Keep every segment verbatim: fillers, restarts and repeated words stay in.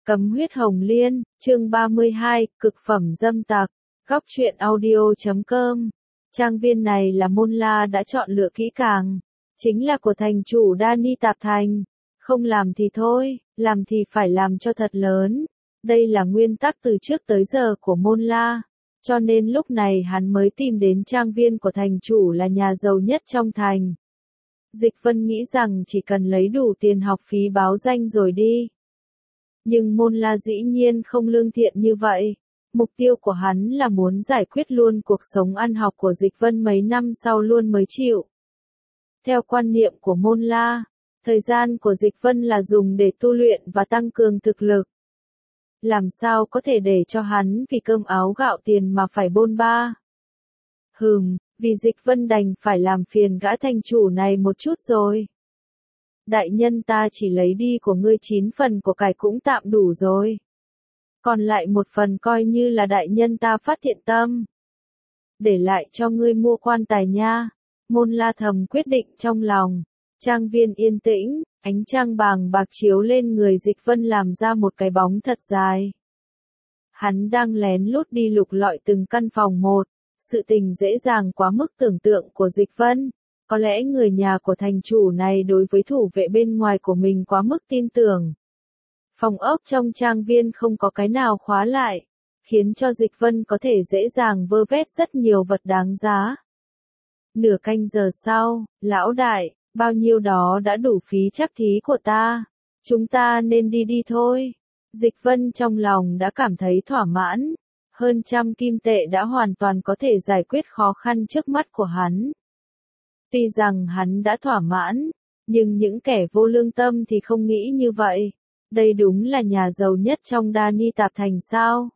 Cấm huyết hồng liên, chương ba mươi hai, cực phẩm dâm tặc, góc truyện audio chấm com. Trang viên này là Môn La đã chọn lựa kỹ càng, chính là của thành chủ Đani Tạp Thành. Không làm thì thôi, làm thì phải làm cho thật lớn. Đây là nguyên tắc từ trước tới giờ của Môn La, cho nên lúc này hắn mới tìm đến trang viên của thành chủ là nhà giàu nhất trong thành. Dịch Vân nghĩ rằng chỉ cần lấy đủ tiền học phí báo danh rồi đi. Nhưng Môn La dĩ nhiên không lương thiện như vậy. Mục tiêu của hắn là muốn giải quyết luôn cuộc sống ăn học của Dịch Vân mấy năm sau luôn mới chịu. Theo quan niệm của Môn La, thời gian của Dịch Vân là dùng để tu luyện và tăng cường thực lực. Làm sao có thể để cho hắn vì cơm áo gạo tiền mà phải bôn ba. Hừm, vì Dịch Vân đành phải làm phiền gã thành chủ này một chút rồi. Đại nhân, ta chỉ lấy đi của ngươi chín phần của cải cũng tạm đủ rồi. Còn lại một phần coi như là đại nhân ta phát thiện tâm. Để lại cho ngươi mua quan tài nha. Môn La thầm quyết định trong lòng. Trang viên yên tĩnh, ánh trăng bàng bạc chiếu lên người Dịch Vân làm ra một cái bóng thật dài. Hắn đang lén lút đi lục lọi từng căn phòng một. Sự tình dễ dàng quá mức tưởng tượng của Dịch Vân. Có lẽ người nhà của thành chủ này đối với thủ vệ bên ngoài của mình quá mức tin tưởng. Phòng ốc trong trang viên không có cái nào khóa lại, khiến cho Dịch Vân có thể dễ dàng vơ vét rất nhiều vật đáng giá. Nửa canh giờ sau, lão đại, bao nhiêu đó đã đủ phí trắc thí của ta. Chúng ta nên đi đi thôi. Dịch Vân trong lòng đã cảm thấy thỏa mãn. Hơn trăm kim tệ đã hoàn toàn có thể giải quyết khó khăn trước mắt của hắn. Tuy rằng hắn đã thỏa mãn, nhưng những kẻ vô lương tâm thì không nghĩ như vậy. Đây đúng là nhà giàu nhất trong Đani Tạp Thành sao?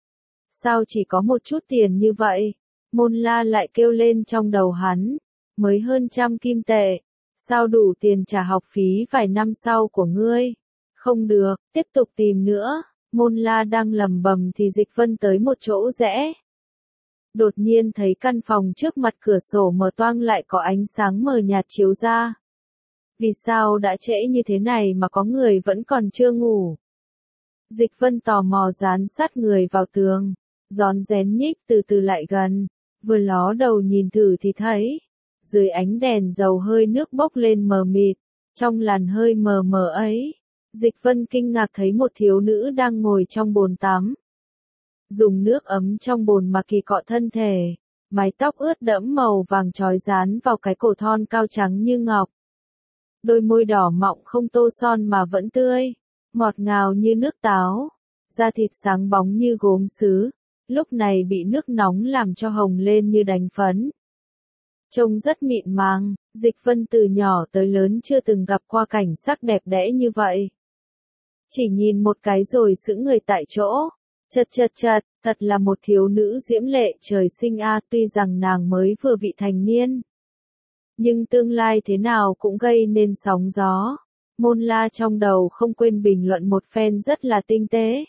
Sao chỉ có một chút tiền như vậy? Môn La lại kêu lên trong đầu hắn. Mới hơn trăm kim tệ. Sao đủ tiền trả học phí vài năm sau của ngươi? Không được, tiếp tục tìm nữa. Môn La đang lầm bầm thì Dịch Vân tới một chỗ rẽ. Đột nhiên thấy căn phòng trước mặt cửa sổ mở toang lại có ánh sáng mờ nhạt chiếu ra. Vì sao đã trễ như thế này mà có người vẫn còn chưa ngủ? Dịch Vân tò mò dán sát người vào tường, rón rén nhích từ từ lại gần, vừa ló đầu nhìn thử thì thấy, dưới ánh đèn dầu hơi nước bốc lên mờ mịt, trong làn hơi mờ mờ ấy, Dịch Vân kinh ngạc thấy một thiếu nữ đang ngồi trong bồn tắm. Dùng nước ấm trong bồn mà kỳ cọ thân thể, mái tóc ướt đẫm màu vàng trói dán vào cái cổ thon cao trắng như ngọc. Đôi môi đỏ mọng không tô son mà vẫn tươi, ngọt ngào như nước táo, da thịt sáng bóng như gốm sứ, lúc này bị nước nóng làm cho hồng lên như đánh phấn. Trông rất mịn màng, Dịch Vân từ nhỏ tới lớn chưa từng gặp qua cảnh sắc đẹp đẽ như vậy. Chỉ nhìn một cái rồi sững người tại chỗ. Chật chật chật, thật là một thiếu nữ diễm lệ trời sinh a, tuy rằng nàng mới vừa vị thành niên. Nhưng tương lai thế nào cũng gây nên sóng gió. Môn La trong đầu không quên bình luận một phen rất là tinh tế.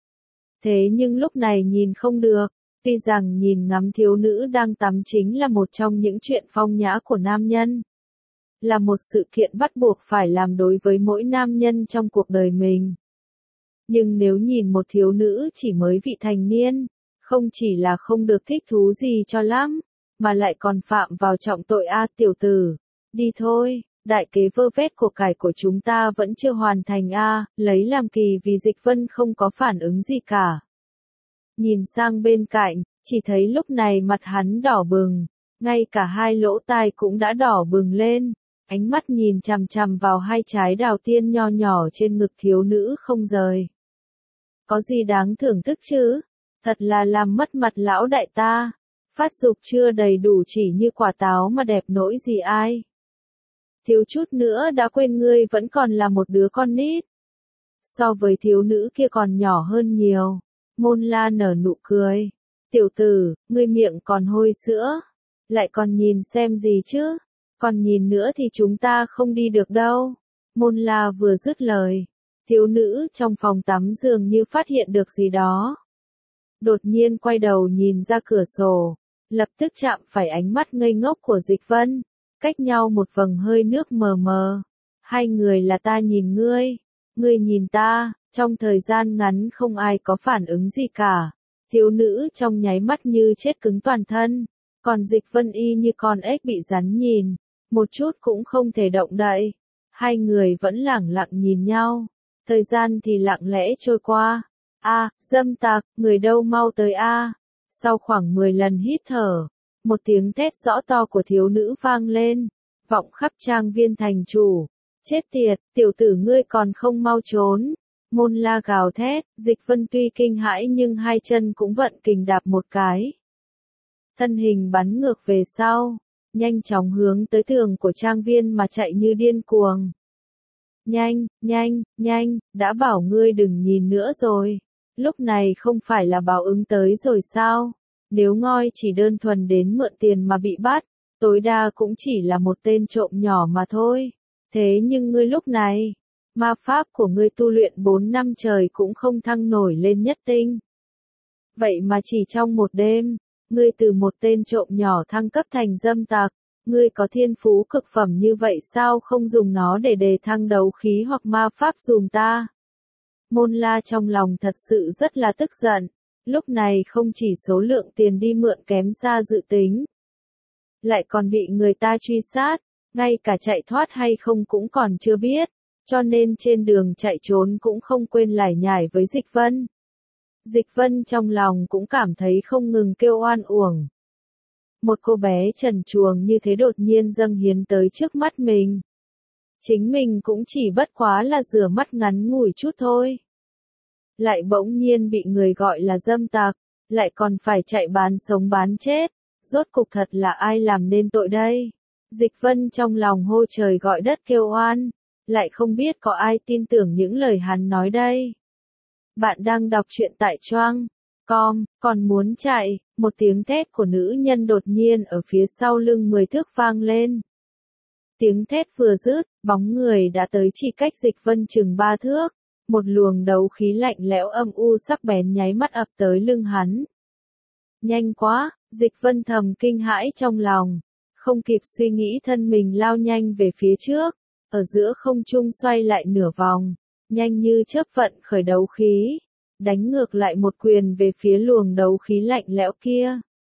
Thế nhưng lúc này nhìn không được, tuy rằng nhìn ngắm thiếu nữ đang tắm chính là một trong những chuyện phong nhã của nam nhân. Là một sự kiện bắt buộc phải làm đối với mỗi nam nhân trong cuộc đời mình. Nhưng nếu nhìn một thiếu nữ chỉ mới vị thành niên, không chỉ là không được thích thú gì cho lắm, mà lại còn phạm vào trọng tội a, tiểu tử. Đi thôi, đại kế vơ vét của cải của chúng ta vẫn chưa hoàn thành a, lấy làm kỳ vì Dịch Vân không có phản ứng gì cả. Nhìn sang bên cạnh, chỉ thấy lúc này mặt hắn đỏ bừng, ngay cả hai lỗ tai cũng đã đỏ bừng lên, ánh mắt nhìn chằm chằm vào hai trái đào tiên nho nhỏ trên ngực thiếu nữ không rời. Có gì đáng thưởng thức chứ? Thật là làm mất mặt lão đại ta. Phát dục chưa đầy đủ chỉ như quả táo mà đẹp nỗi gì ai. Thiếu chút nữa đã quên ngươi vẫn còn là một đứa con nít. So với thiếu nữ kia còn nhỏ hơn nhiều. Môn La nở nụ cười. Tiểu tử, ngươi miệng còn hôi sữa. Lại còn nhìn xem gì chứ? Còn nhìn nữa thì chúng ta không đi được đâu. Môn La vừa dứt lời. Thiếu nữ trong phòng tắm dường như phát hiện được gì đó. Đột nhiên quay đầu nhìn ra cửa sổ, lập tức chạm phải ánh mắt ngây ngốc của Dịch Vân, cách nhau một vầng hơi nước mờ mờ. Hai người là ta nhìn ngươi, ngươi nhìn ta, Trong thời gian ngắn không ai có phản ứng gì cả. Thiếu nữ trong nháy mắt như chết cứng toàn thân. Còn Dịch Vân y như con ếch bị rắn nhìn. Một chút cũng không thể động đậy. Hai người vẫn lẳng lặng nhìn nhau. Thời gian thì lặng lẽ trôi qua. A, dâm tặc, người đâu mau tới A. Sau khoảng mười lần hít thở, một tiếng thét rõ to của thiếu nữ vang lên, vọng khắp trang viên thành chủ. Chết tiệt, tiểu tử ngươi còn không mau trốn. Môn La gào thét, Dịch Vân tuy kinh hãi nhưng hai chân cũng vận kình đạp một cái. Thân hình bắn ngược về sau, nhanh chóng hướng tới tường của trang viên mà chạy như điên cuồng. Nhanh, nhanh, nhanh, đã bảo ngươi đừng nhìn nữa rồi. Lúc này không phải là báo ứng tới rồi sao? Nếu ngoi chỉ đơn thuần đến mượn tiền mà bị bắt, tối đa cũng chỉ là một tên trộm nhỏ mà thôi. Thế nhưng ngươi lúc này, ma pháp của ngươi tu luyện bốn năm trời cũng không thăng nổi lên nhất tinh. Vậy mà chỉ trong một đêm, ngươi từ một tên trộm nhỏ thăng cấp thành dâm tặc. Ngươi có thiên phú cực phẩm như vậy sao không dùng nó để đề thăng đấu khí hoặc ma pháp dùm ta? Môn La trong lòng thật sự rất là tức giận. Lúc này không chỉ số lượng tiền đi mượn kém xa dự tính, lại còn bị người ta truy sát, ngay cả chạy thoát hay không cũng còn chưa biết, cho nên trên đường chạy trốn cũng không quên lải nhải với Dịch Vân. Dịch Vân trong lòng cũng cảm thấy không ngừng kêu oan uổng. Một cô bé trần truồng như thế đột nhiên dâng hiến tới trước mắt mình. Chính mình cũng chỉ bất quá là rửa mắt ngắn ngủi chút thôi. Lại bỗng nhiên bị người gọi là dâm tặc, lại còn phải chạy bán sống bán chết. Rốt cục thật là ai làm nên tội đây? Dịch Vân trong lòng hô trời gọi đất kêu oan, lại không biết có ai tin tưởng những lời hắn nói đây. Bạn đang đọc truyện tại Choang com, còn muốn chạy, một tiếng thét của nữ nhân đột nhiên ở phía sau lưng mười thước vang lên. Tiếng thét vừa dứt, bóng người đã tới chỉ cách Dịch Vân chừng ba thước, một luồng đấu khí lạnh lẽo âm u sắc bén nháy mắt ập tới lưng hắn. Nhanh quá, Dịch Vân thầm kinh hãi trong lòng, không kịp suy nghĩ thân mình lao nhanh về phía trước, ở giữa không trung xoay lại nửa vòng, nhanh như chớp vận khởi đấu khí, đánh ngược lại một quyền về phía luồng đấu khí lạnh lẽo kia.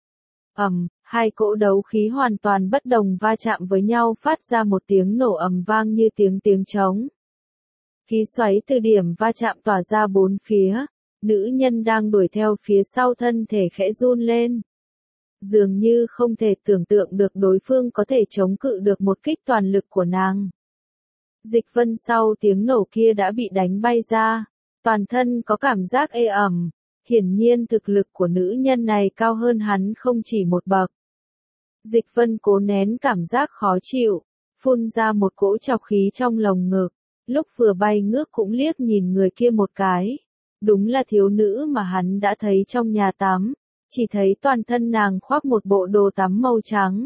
Ầm, hai cỗ đấu khí hoàn toàn bất đồng va chạm với nhau phát ra một tiếng nổ ầm vang như tiếng tiếng trống. Khí xoáy từ điểm va chạm tỏa ra bốn phía, nữ nhân đang đuổi theo phía sau thân thể khẽ run lên. Dường như không thể tưởng tượng được đối phương có thể chống cự được một kích toàn lực của nàng. Dịch Vân sau tiếng nổ kia đã bị đánh bay ra, toàn thân có cảm giác ê ẩm, hiển nhiên thực lực của nữ nhân này cao hơn hắn không chỉ một bậc. Dịch Vân cố nén cảm giác khó chịu, phun ra một cỗ trọc khí trong lồng ngực, lúc vừa bay ngước cũng liếc nhìn người kia một cái. Đúng là thiếu nữ mà hắn đã thấy trong nhà tắm, chỉ thấy toàn thân nàng khoác một bộ đồ tắm màu trắng.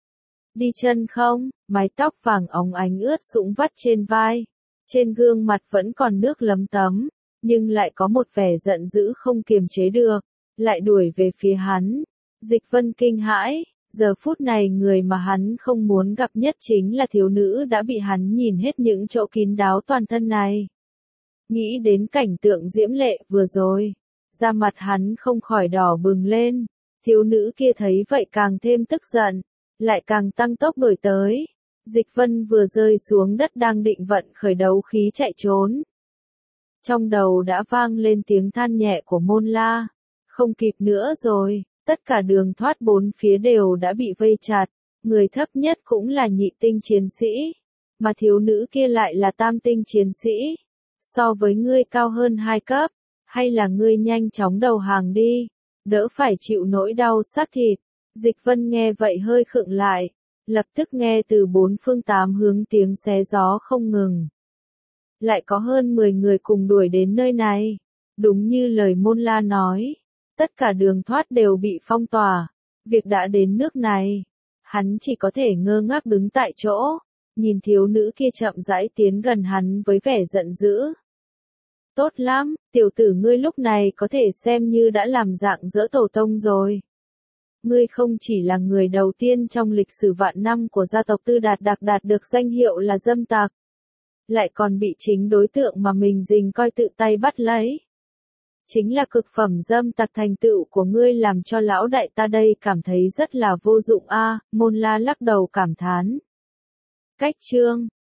Đi chân không, mái tóc vàng óng ánh ướt sũng vắt trên vai, trên gương mặt vẫn còn nước lấm tấm, nhưng lại có một vẻ giận dữ không kiềm chế được, lại đuổi về phía hắn. Dịch Vân kinh hãi, giờ phút này người mà hắn không muốn gặp nhất chính là thiếu nữ đã bị hắn nhìn hết những chỗ kín đáo toàn thân này. Nghĩ đến cảnh tượng diễm lệ vừa rồi, da mặt hắn không khỏi đỏ bừng lên, thiếu nữ kia thấy vậy càng thêm tức giận, lại càng tăng tốc đuổi tới. Dịch Vân vừa rơi xuống đất đang định vận khởi đấu khí chạy trốn. Trong đầu đã vang lên tiếng than nhẹ của Môn La, không kịp nữa rồi, tất cả đường thoát bốn phía đều đã bị vây chặt, người thấp nhất cũng là nhị tinh chiến sĩ, mà thiếu nữ kia lại là tam tinh chiến sĩ. So với ngươi cao hơn hai cấp, hay là ngươi nhanh chóng đầu hàng đi, đỡ phải chịu nỗi đau xác thịt. Dịch Vân nghe vậy hơi khựng lại, lập tức nghe từ bốn phương tám hướng tiếng xé gió không ngừng. Lại có hơn mười người cùng đuổi đến nơi này, đúng như lời Môn La nói, tất cả đường thoát đều bị phong tỏa. Việc đã đến nước này, hắn chỉ có thể ngơ ngác đứng tại chỗ, nhìn thiếu nữ kia chậm rãi tiến gần hắn với vẻ giận dữ. Tốt lắm, tiểu tử ngươi lúc này có thể xem như đã làm dạng dỡ tổ tông rồi. Ngươi không chỉ là người đầu tiên trong lịch sử vạn năm của gia tộc Tư Đạt Đặc đạt được danh hiệu là dâm tặc, lại còn bị chính đối tượng mà mình dình coi tự tay bắt lấy. Chính là cực phẩm dâm tặc, thành tựu của ngươi làm cho lão đại ta đây cảm thấy rất là vô dụng a. Môn La lắc đầu cảm thán. Cách chương